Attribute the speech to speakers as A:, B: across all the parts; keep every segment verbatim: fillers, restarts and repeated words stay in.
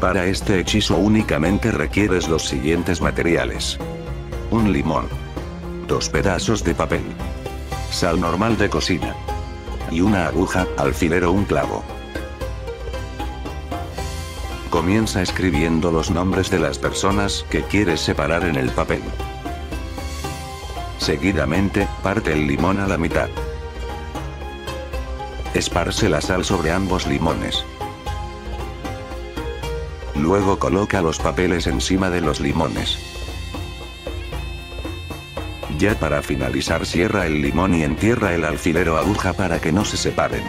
A: Para este hechizo únicamente requieres los siguientes materiales: un limón, dos pedazos de papel, sal normal de cocina, y una aguja, alfiler o un clavo. Comienza escribiendo los nombres de las personas que quieres separar en el papel. Seguidamente, parte el limón a la mitad. Esparce la sal sobre ambos limones. Luego coloca los papeles encima de los limones. Ya para finalizar, cierra el limón y entierra el alfiler o aguja para que no se separen.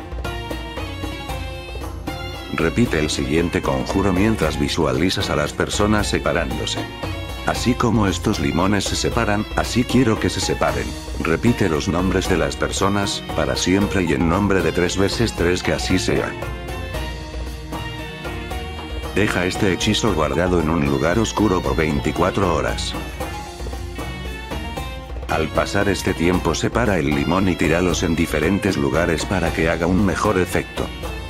A: Repite el siguiente conjuro mientras visualizas a las personas separándose. Así como estos limones se separan, así quiero que se separen. Repite los nombres de las personas, para siempre y en nombre de tres veces tres, que así sea. Deja este hechizo guardado en un lugar oscuro por veinticuatro horas. Al pasar este tiempo, separa el limón y tíralos en diferentes lugares para que haga un mejor efecto.